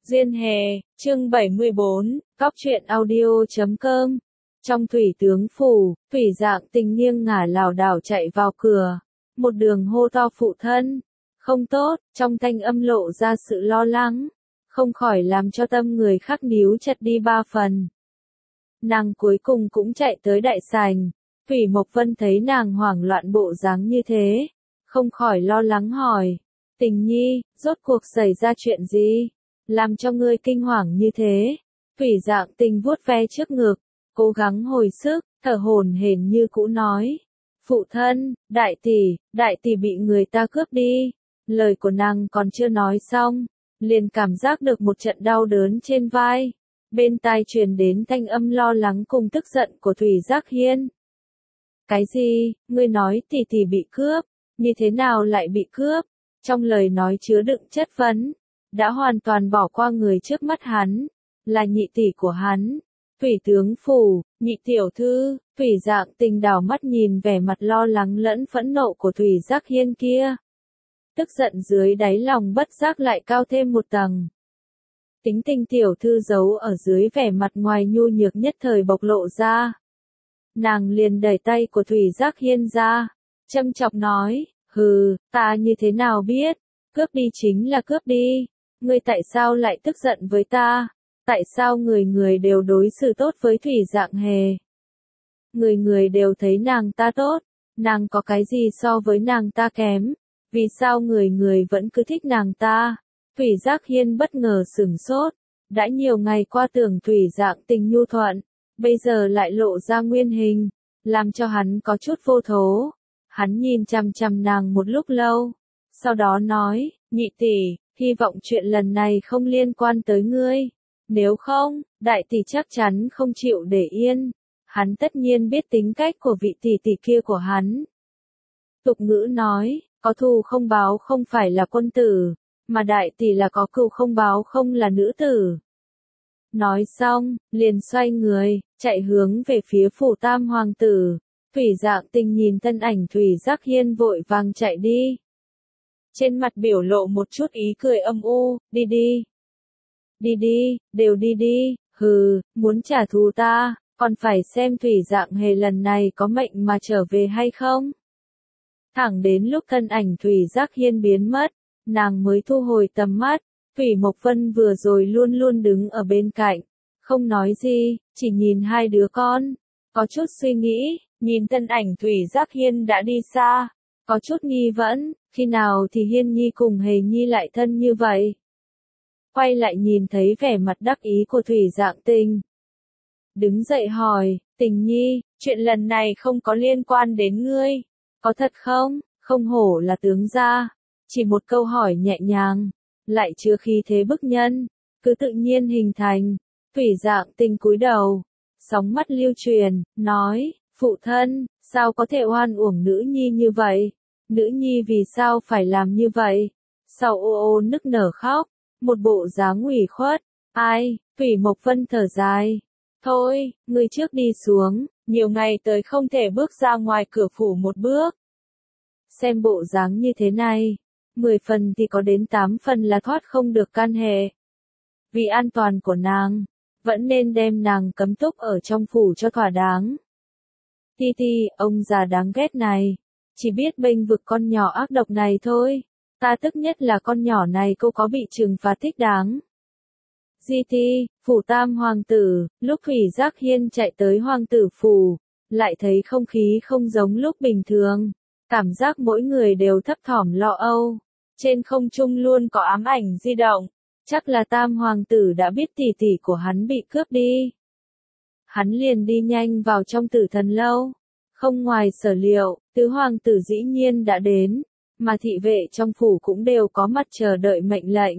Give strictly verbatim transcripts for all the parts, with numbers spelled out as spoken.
Duyên Hè, chương bảy mươi bốn, Cóc truyện audio chấm com. Trong thủy tướng phủ, Thủy Dạng Tình nghiêng ngả lảo đảo chạy vào cửa, một đường hô to phụ thân. Không tốt, trong thanh âm lộ ra sự lo lắng, không khỏi làm cho tâm người khác níu chặt đi ba phần. Nàng cuối cùng cũng chạy tới đại sảnh, Thủy Mộc Vân thấy nàng hoảng loạn bộ dáng như thế, không khỏi lo lắng hỏi, Tình nhi, rốt cuộc xảy ra chuyện gì? Làm cho ngươi kinh hoàng như thế. Thủy Dạng Tình vuốt ve trước ngực, cố gắng hồi sức, thở hổn hển như cũ nói. Phụ thân, đại tỷ, đại tỷ bị người ta cướp đi. Lời của nàng còn chưa nói xong, liền cảm giác được một trận đau đớn trên vai. Bên tai truyền đến thanh âm lo lắng cùng tức giận của Thủy Giác Hiên. Cái gì, ngươi nói tỷ tỷ bị cướp, như thế nào lại bị cướp? Trong lời nói chứa đựng chất vấn, đã hoàn toàn bỏ qua người trước mắt hắn, là nhị tỷ của hắn. Thủy tướng phủ, nhị tiểu thư, Thủy Dạng Tình đảo mắt nhìn vẻ mặt lo lắng lẫn phẫn nộ của Thủy Giác Hiên kia. Tức giận dưới đáy lòng bất giác lại cao thêm một tầng. Tính tình tiểu thư giấu ở dưới vẻ mặt ngoài nhu nhược nhất thời bộc lộ ra. Nàng liền đẩy tay của Thủy Giác Hiên ra, châm chọc nói, hừ, ta như thế nào biết, cướp đi chính là cướp đi, ngươi tại sao lại tức giận với ta, tại sao người người đều đối xử tốt với Thủy Dạng Hề. Người người đều thấy nàng ta tốt, nàng có cái gì so với nàng ta kém, vì sao người người vẫn cứ thích nàng ta. Thủy Giác Hiên bất ngờ sửng sốt, đã nhiều ngày qua tưởng Thủy Dạng Tình nhu thuận, bây giờ lại lộ ra nguyên hình, làm cho hắn có chút vô thố. Hắn nhìn chằm chằm nàng một lúc lâu, sau đó nói, nhị tỷ, hy vọng chuyện lần này không liên quan tới ngươi, nếu không, đại tỷ chắc chắn không chịu để yên. Hắn tất nhiên biết tính cách của vị tỷ tỷ kia của hắn. Tục ngữ nói, có thù không báo không phải là quân tử, mà đại tỷ là có cừu không báo không là nữ tử. Nói xong, liền xoay người, chạy hướng về phía phủ tam hoàng tử. Thủy Dạng Tình nhìn thân ảnh Thủy Giác Hiên vội vàng chạy đi. Trên mặt biểu lộ một chút ý cười âm u, đi đi. Đi đi, đều đi đi, hừ, muốn trả thù ta, còn phải xem Thủy Dạng Hề lần này có mệnh mà trở về hay không. Thẳng đến lúc thân ảnh Thủy Giác Hiên biến mất, nàng mới thu hồi tầm mắt. Thủy Mộc Vân vừa rồi luôn luôn đứng ở bên cạnh, không nói gì, chỉ nhìn hai đứa con, có chút suy nghĩ, nhìn thân ảnh Thủy Giác Hiên đã đi xa, có chút nghi vấn, khi nào thì Hiên Nhi cùng Hề Nhi lại thân như vậy. Quay lại nhìn thấy vẻ mặt đắc ý của Thủy Dạng Tình. Đứng dậy hỏi, Tình Nhi, chuyện lần này không có liên quan đến ngươi, có thật không? Không hổ là tướng gia, chỉ một câu hỏi nhẹ nhàng, lại chưa khí thế bức nhân, cứ tự nhiên hình thành. Thủy Dạng Tình cúi đầu, sóng mắt lưu truyền, nói, phụ thân, sao có thể oan uổng nữ nhi như vậy? Nữ nhi vì sao phải làm như vậy? Sau ô ô nức nở khóc, một bộ dáng ủy khuất. Ai? Thủy Mộc Vân thở dài. Thôi, ngươi trước đi xuống, nhiều ngày tới không thể bước ra ngoài cửa phủ một bước. Xem bộ dáng như thế này, mười phần thì có đến tám phần là thoát không được can hệ. Vì an toàn của nàng, vẫn nên đem nàng cấm túc ở trong phủ cho thỏa đáng. Ti ti, ông già đáng ghét này, chỉ biết bênh vực con nhỏ ác độc này thôi. Ta tức nhất là con nhỏ này cô có bị trừng phạt thích đáng. Di ti, phủ tam hoàng tử, lúc Thủy Giác Hiên chạy tới hoàng tử phủ, lại thấy không khí không giống lúc bình thường. Cảm giác mỗi người đều thấp thỏm lo âu. Trên không trung luôn có ám ảnh di động. Chắc là tam hoàng tử đã biết tỷ tỷ của hắn bị cướp đi. Hắn liền đi nhanh vào trong Tử Thần lâu. Không ngoài sở liệu, tứ hoàng tử dĩ nhiên đã đến, mà thị vệ trong phủ cũng đều có mặt chờ đợi mệnh lệnh.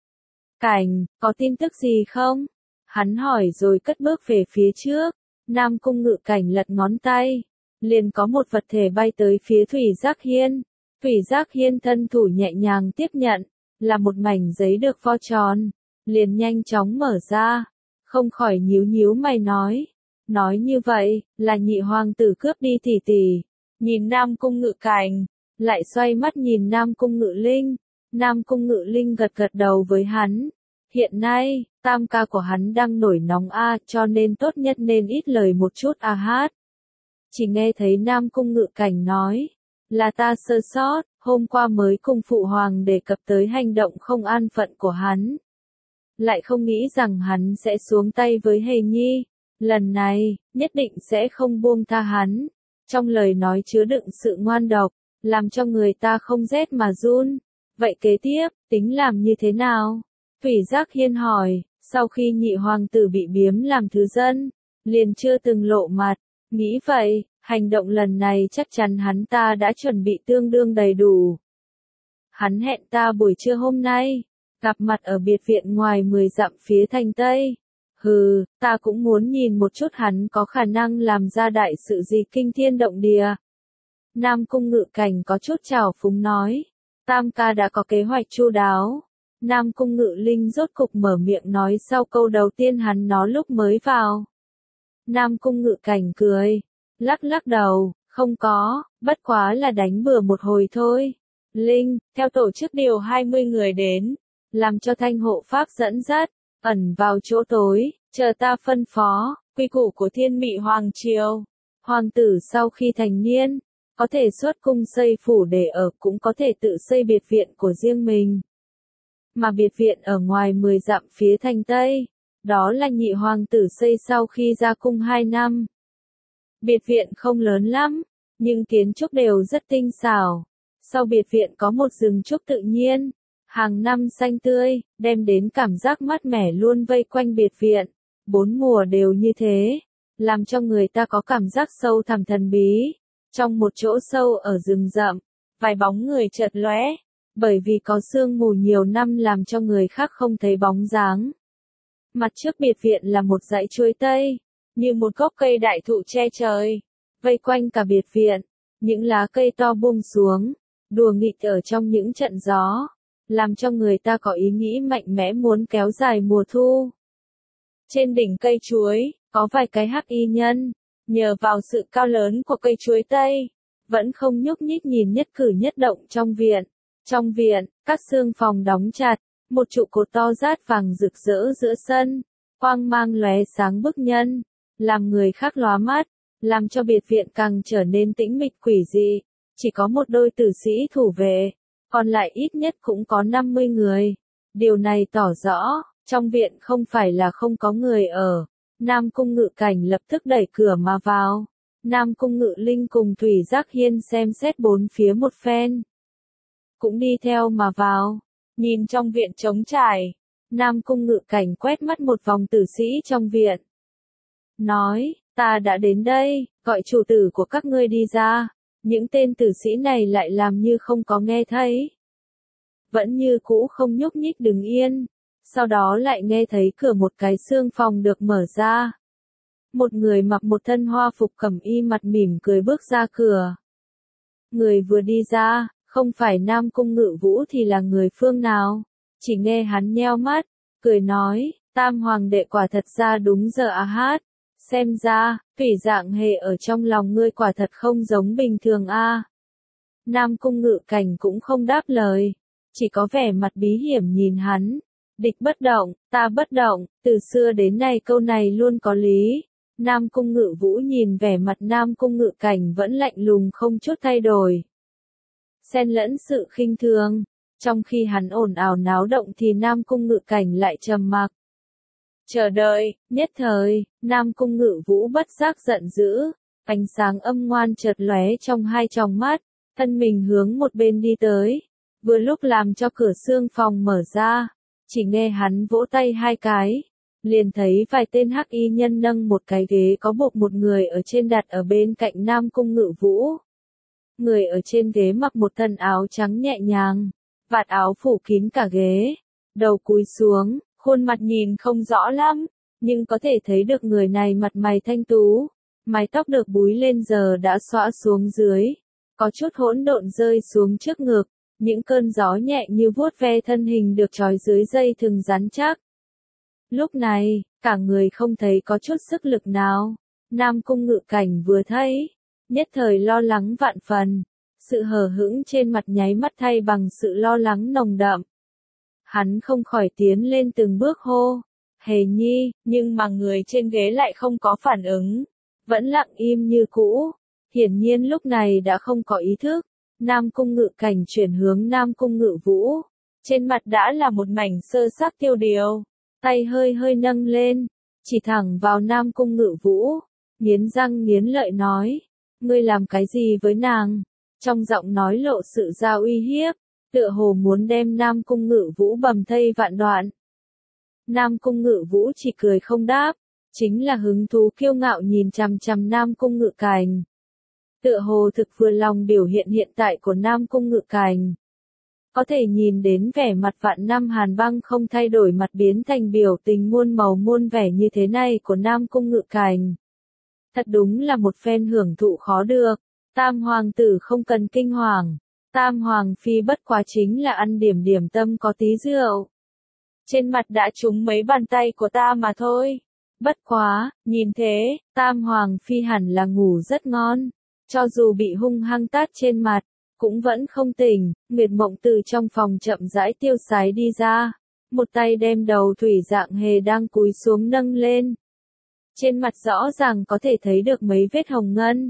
Cảnh, có tin tức gì không? Hắn hỏi rồi cất bước về phía trước. Nam Cung Ngự Cảnh lật ngón tay, liền có một vật thể bay tới phía Thủy Giác Hiên. Thủy Giác Hiên thân thủ nhẹ nhàng tiếp nhận, là một mảnh giấy được vo tròn, liền nhanh chóng mở ra, không khỏi nhíu nhíu mày nói, nói như vậy, là nhị hoàng tử cướp đi tỷ tỷ. Nhìn Nam Cung Ngự Cảnh, lại xoay mắt nhìn Nam Cung Ngự Linh, Nam Cung Ngự Linh gật gật đầu với hắn, Hiện nay, tam ca của hắn đang nổi nóng a, cho nên tốt nhất nên ít lời một chút a hát. Chỉ nghe thấy Nam Cung Ngự Cảnh nói, là ta sơ sót, hôm qua mới cùng phụ hoàng đề cập tới hành động không an phận của hắn. Lại không nghĩ rằng hắn sẽ xuống tay với Hề Nhi, lần này, nhất định sẽ không buông tha hắn. Trong lời nói chứa đựng sự ngoan độc, làm cho người ta không rét mà run. Vậy kế tiếp, tính làm như thế nào? Thủy Giác Hiên hỏi, sau khi nhị hoàng tử bị biếm làm thứ dân, liền chưa từng lộ mặt, nghĩ vậy, hành động lần này chắc chắn hắn ta đã chuẩn bị tương đương đầy đủ. Hắn hẹn ta buổi trưa hôm nay, gặp mặt ở biệt viện ngoài mười dặm phía thành Tây. Hừ, ta cũng muốn nhìn một chút hắn có khả năng làm ra đại sự gì kinh thiên động địa. Nam Cung Ngự Cảnh có chút trào phúng nói, tam ca đã có kế hoạch chu đáo. Nam Cung Ngự Linh rốt cục mở miệng nói sau câu đầu tiên hắn nói lúc mới vào. Nam Cung Ngự Cảnh cười, lắc lắc đầu, không có, bất quá là đánh bừa một hồi thôi. Linh, theo tổ chức điều hai mươi người đến, làm cho thanh hộ pháp dẫn dắt, ẩn vào chỗ tối, chờ ta phân phó, quy củ của Thiên Mị Hoàng Triều. Hoàng tử sau khi thành niên, có thể xuất cung xây phủ để ở, cũng có thể tự xây biệt viện của riêng mình. Mà biệt viện ở ngoài mười dặm phía thành Tây, đó là nhị hoàng tử xây sau khi ra cung hai năm. Biệt viện không lớn lắm, nhưng kiến trúc đều rất tinh xảo. Sau biệt viện có một rừng trúc tự nhiên, hàng năm xanh tươi, đem đến cảm giác mát mẻ luôn vây quanh biệt viện. Bốn mùa đều như thế, làm cho người ta có cảm giác sâu thẳm thần bí. Trong một chỗ sâu ở rừng rậm, vài bóng người chợt lóe, bởi vì có sương mù nhiều năm làm cho người khác không thấy bóng dáng. Mặt trước biệt viện là một dãy chuối tây, như một gốc cây đại thụ che trời, vây quanh cả biệt viện, những lá cây to buông xuống, đùa nghịch ở trong những trận gió, làm cho người ta có ý nghĩ mạnh mẽ muốn kéo dài mùa thu. Trên đỉnh cây chuối, có vài cái hắc y nhân, nhờ vào sự cao lớn của cây chuối tây, vẫn không nhúc nhích nhìn nhất cử nhất động trong viện. Trong viện, các xương phòng đóng chặt, một trụ cột to rát vàng rực rỡ giữa sân, quang mang lóe sáng bức nhân, làm người khác lóa mắt, làm cho biệt viện càng trở nên tĩnh mịch quỷ dị. Chỉ có một đôi tử sĩ thủ vệ, còn lại ít nhất cũng có năm mươi người. Điều này tỏ rõ, trong viện không phải là không có người ở. Nam Cung Ngự Cảnh lập tức đẩy cửa mà vào. Nam Cung Ngự Linh cùng Thủy Giác Hiên xem xét bốn phía một phen, cũng đi theo mà vào. Nhìn trong viện trống trải, Nam Cung Ngự Cảnh quét mắt một vòng tử sĩ trong viện. Nói, ta đã đến đây, gọi chủ tử của các ngươi đi ra. Những tên tử sĩ này lại làm như không có nghe thấy. Vẫn như cũ không nhúc nhích đứng yên. Sau đó lại nghe thấy cửa một cái xương phòng được mở ra. Một người mặc một thân hoa phục cẩm y mặt mỉm cười bước ra cửa. Người vừa đi ra, không phải Nam Cung Ngự Vũ thì là người phương nào? Chỉ nghe hắn nheo mắt, cười nói, tam hoàng đệ quả thật ra đúng giờ à hát. Xem ra, Thủy Dạng Hề ở trong lòng ngươi quả thật không giống bình thường a. Nam Cung Ngự Cảnh cũng không đáp lời, chỉ có vẻ mặt bí hiểm nhìn hắn. Địch bất động, ta bất động, từ xưa đến nay câu này luôn có lý. Nam Cung Ngự Vũ nhìn vẻ mặt Nam Cung Ngự Cảnh vẫn lạnh lùng không chút thay đổi, xen lẫn sự khinh thường. Trong khi hắn ồn ào náo động thì Nam Cung Ngự Cảnh lại trầm mặc. Chờ đợi, nhất thời, Nam Cung Ngự Vũ bất giác giận dữ, ánh sáng âm ngoan chợt lóe trong hai tròng mắt, thân mình hướng một bên đi tới, vừa lúc làm cho cửa xương phòng mở ra, chỉ nghe hắn vỗ tay hai cái, liền thấy vài tên hắc y nhân nâng một cái ghế có buộc một người ở trên đặt ở bên cạnh Nam Cung Ngự Vũ. Người ở trên ghế mặc một thân áo trắng nhẹ nhàng, vạt áo phủ kín cả ghế, đầu cúi xuống. Khuôn mặt nhìn không rõ lắm, nhưng có thể thấy được người này mặt mày thanh tú, mái tóc được búi lên giờ đã xõa xuống dưới, có chút hỗn độn rơi xuống trước ngực, những cơn gió nhẹ như vuốt ve thân hình được trói dưới dây thừng rắn chắc. Lúc này, cả người không thấy có chút sức lực nào. Nam Cung Ngự Cảnh vừa thấy, nhất thời lo lắng vạn phần, sự hờ hững trên mặt nháy mắt thay bằng sự lo lắng nồng đậm. Hắn không khỏi tiến lên từng bước hô. Hề Nhi, nhưng mà người trên ghế lại không có phản ứng. Vẫn lặng im như cũ. Hiển nhiên lúc này đã không có ý thức. Nam Cung Ngự Cảnh chuyển hướng Nam Cung Ngự Vũ. Trên mặt đã là một mảnh sơ sắc tiêu điều. Tay hơi hơi nâng lên. Chỉ thẳng vào Nam Cung Ngự Vũ. Nghiến răng nghiến lợi nói. Ngươi làm cái gì với nàng? Trong giọng nói lộ sự giao uy hiếp. Tựa hồ muốn đem Nam Cung Ngự Vũ bầm thây vạn đoạn. Nam Cung Ngự Vũ chỉ cười không đáp. Chính là hứng thú kiêu ngạo nhìn chằm chằm Nam Cung Ngự Cảnh. Tựa hồ thực vừa lòng biểu hiện hiện tại của Nam Cung Ngự Cảnh. Có thể nhìn đến vẻ mặt vạn năm hàn băng không thay đổi mặt biến thành biểu tình muôn màu muôn vẻ như thế này của Nam Cung Ngự Cảnh. Thật đúng là một phen hưởng thụ khó được. Tam hoàng tử không cần kinh hoàng. Tam hoàng phi bất quá chính là ăn điểm điểm tâm có tí rượu. Trên mặt đã trúng mấy bàn tay của ta mà thôi. Bất quá, nhìn thế, Tam hoàng phi hẳn là ngủ rất ngon. Cho dù bị hung hăng tát trên mặt, cũng vẫn không tỉnh. Nguyệt Mộng từ trong phòng chậm rãi tiêu sái đi ra. Một tay đem đầu Thủy Dạng Hề đang cúi xuống nâng lên. Trên mặt rõ ràng có thể thấy được mấy vết hồng ngân.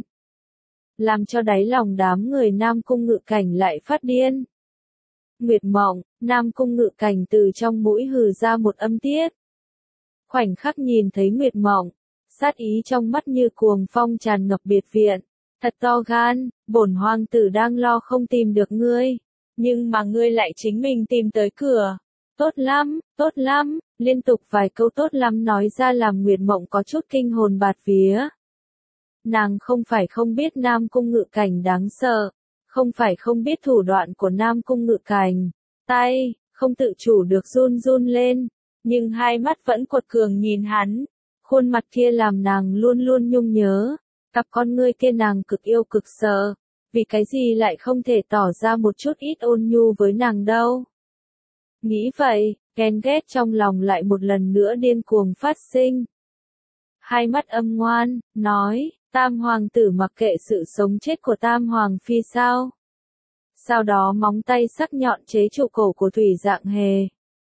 Làm cho đáy lòng đám người Nam Cung Ngự Cảnh lại phát điên. Nguyệt Mộng, Nam Cung Ngự Cảnh từ trong mũi hừ ra một âm tiết. Khoảnh khắc nhìn thấy Nguyệt Mộng, sát ý trong mắt như cuồng phong tràn ngập biệt viện. Thật to gan, bổn hoàng tử đang lo không tìm được ngươi. Nhưng mà ngươi lại chính mình tìm tới cửa. Tốt lắm, tốt lắm, liên tục vài câu tốt lắm nói ra làm Nguyệt Mộng có chút kinh hồn bạt vía. Nàng không phải không biết Nam Cung Ngự Cảnh đáng sợ, không phải không biết thủ đoạn của Nam Cung Ngự Cảnh, tay, không tự chủ được run run lên, nhưng hai mắt vẫn quật cường nhìn hắn, khuôn mặt kia làm nàng luôn luôn nhung nhớ, cặp con ngươi kia nàng cực yêu cực sợ, vì cái gì lại không thể tỏ ra một chút ít ôn nhu với nàng đâu. Nghĩ vậy, ghen ghét trong lòng lại một lần nữa điên cuồng phát sinh. Hai mắt âm ngoan, nói, Tam hoàng tử mặc kệ sự sống chết của Tam hoàng phi sao? Sau đó móng tay sắc nhọn chế trụ cổ của Thủy Dạng Hề.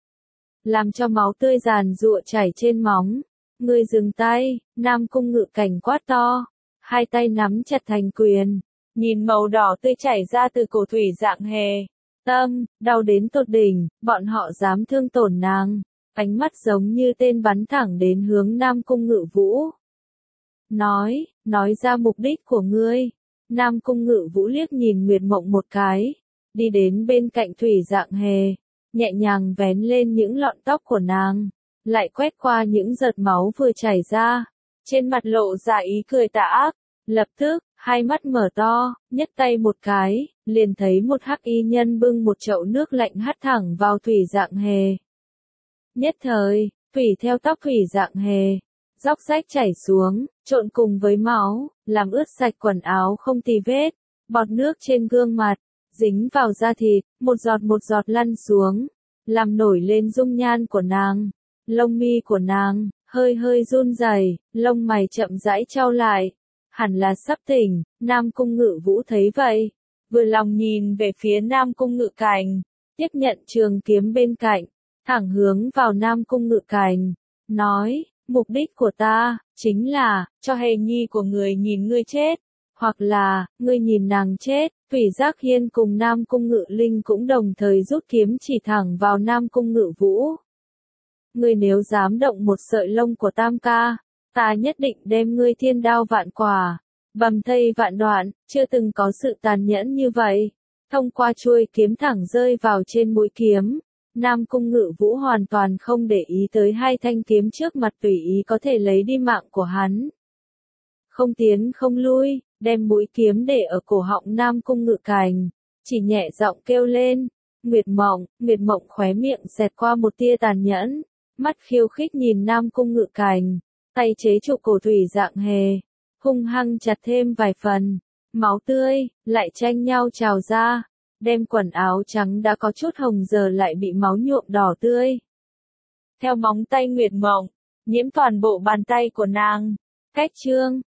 Làm cho máu tươi giàn giụa chảy trên móng. Ngươi dừng tay, Nam Cung Ngự Cảnh quát to. Hai tay nắm chặt thành quyền. Nhìn màu đỏ tươi chảy ra từ cổ Thủy Dạng Hề. Tâm, đau đến tột đỉnh, bọn họ dám thương tổn nàng. Ánh mắt giống như tên bắn thẳng đến hướng Nam Cung Ngự Vũ. Nói, nói ra mục đích của ngươi. Nam Cung Ngự Vũ liếc nhìn Nguyệt Mộng một cái. Đi đến bên cạnh Thủy Dạng Hề. Nhẹ nhàng vén lên những lọn tóc của nàng. Lại quét qua những giọt máu vừa chảy ra. Trên mặt lộ ra ý cười tà ác. Lập tức, hai mắt mở to, nhấc tay một cái, liền thấy một hắc y nhân bưng một chậu nước lạnh hắt thẳng vào Thủy Dạng Hề. Nhất thời, thủy theo tóc Thủy Dạng Hề, róc rách chảy xuống, trộn cùng với máu, làm ướt sạch quần áo không tì vết, bọt nước trên gương mặt, dính vào da thịt, một giọt một giọt lăn xuống, làm nổi lên dung nhan của nàng, lông mi của nàng, hơi hơi run rẩy, lông mày chậm rãi trao lại, hẳn là sắp tỉnh. Nam Cung Ngự Vũ thấy vậy, vừa lòng nhìn về phía Nam Cung Ngự Cảnh, tiếp nhận trường kiếm bên cạnh, thẳng hướng vào Nam Cung Ngự Cảnh, nói, mục đích của ta, chính là, cho Hề Nhi của người nhìn ngươi chết, hoặc là, ngươi nhìn nàng chết. Thủy Giác Hiên cùng Nam Cung Ngự Linh cũng đồng thời rút kiếm chỉ thẳng vào Nam Cung Ngự Vũ. Ngươi nếu dám động một sợi lông của Tam ca, ta nhất định đem ngươi thiên đao vạn quả, bầm thây vạn đoạn, chưa từng có sự tàn nhẫn như vậy. Thông qua chuôi kiếm thẳng rơi vào trên mũi kiếm, Nam Cung Ngự Vũ hoàn toàn không để ý tới hai thanh kiếm trước mặt tùy ý có thể lấy đi mạng của hắn. Không tiến không lui, đem mũi kiếm để ở cổ họng Nam Cung Ngự Cảnh, chỉ nhẹ giọng kêu lên, Nguyệt Mộng. Nguyệt Mộng khóe miệng xẹt qua một tia tàn nhẫn, mắt khiêu khích nhìn Nam Cung Ngự Cảnh, tay chế trụ cổ Thủy Dạng Hề, hung hăng chặt thêm vài phần, máu tươi lại tranh nhau trào ra, đem quần áo trắng đã có chút hồng giờ lại bị máu nhuộm đỏ tươi. Theo móng tay Nguyệt Mộng, nhiễm toàn bộ bàn tay của nàng. Cách chương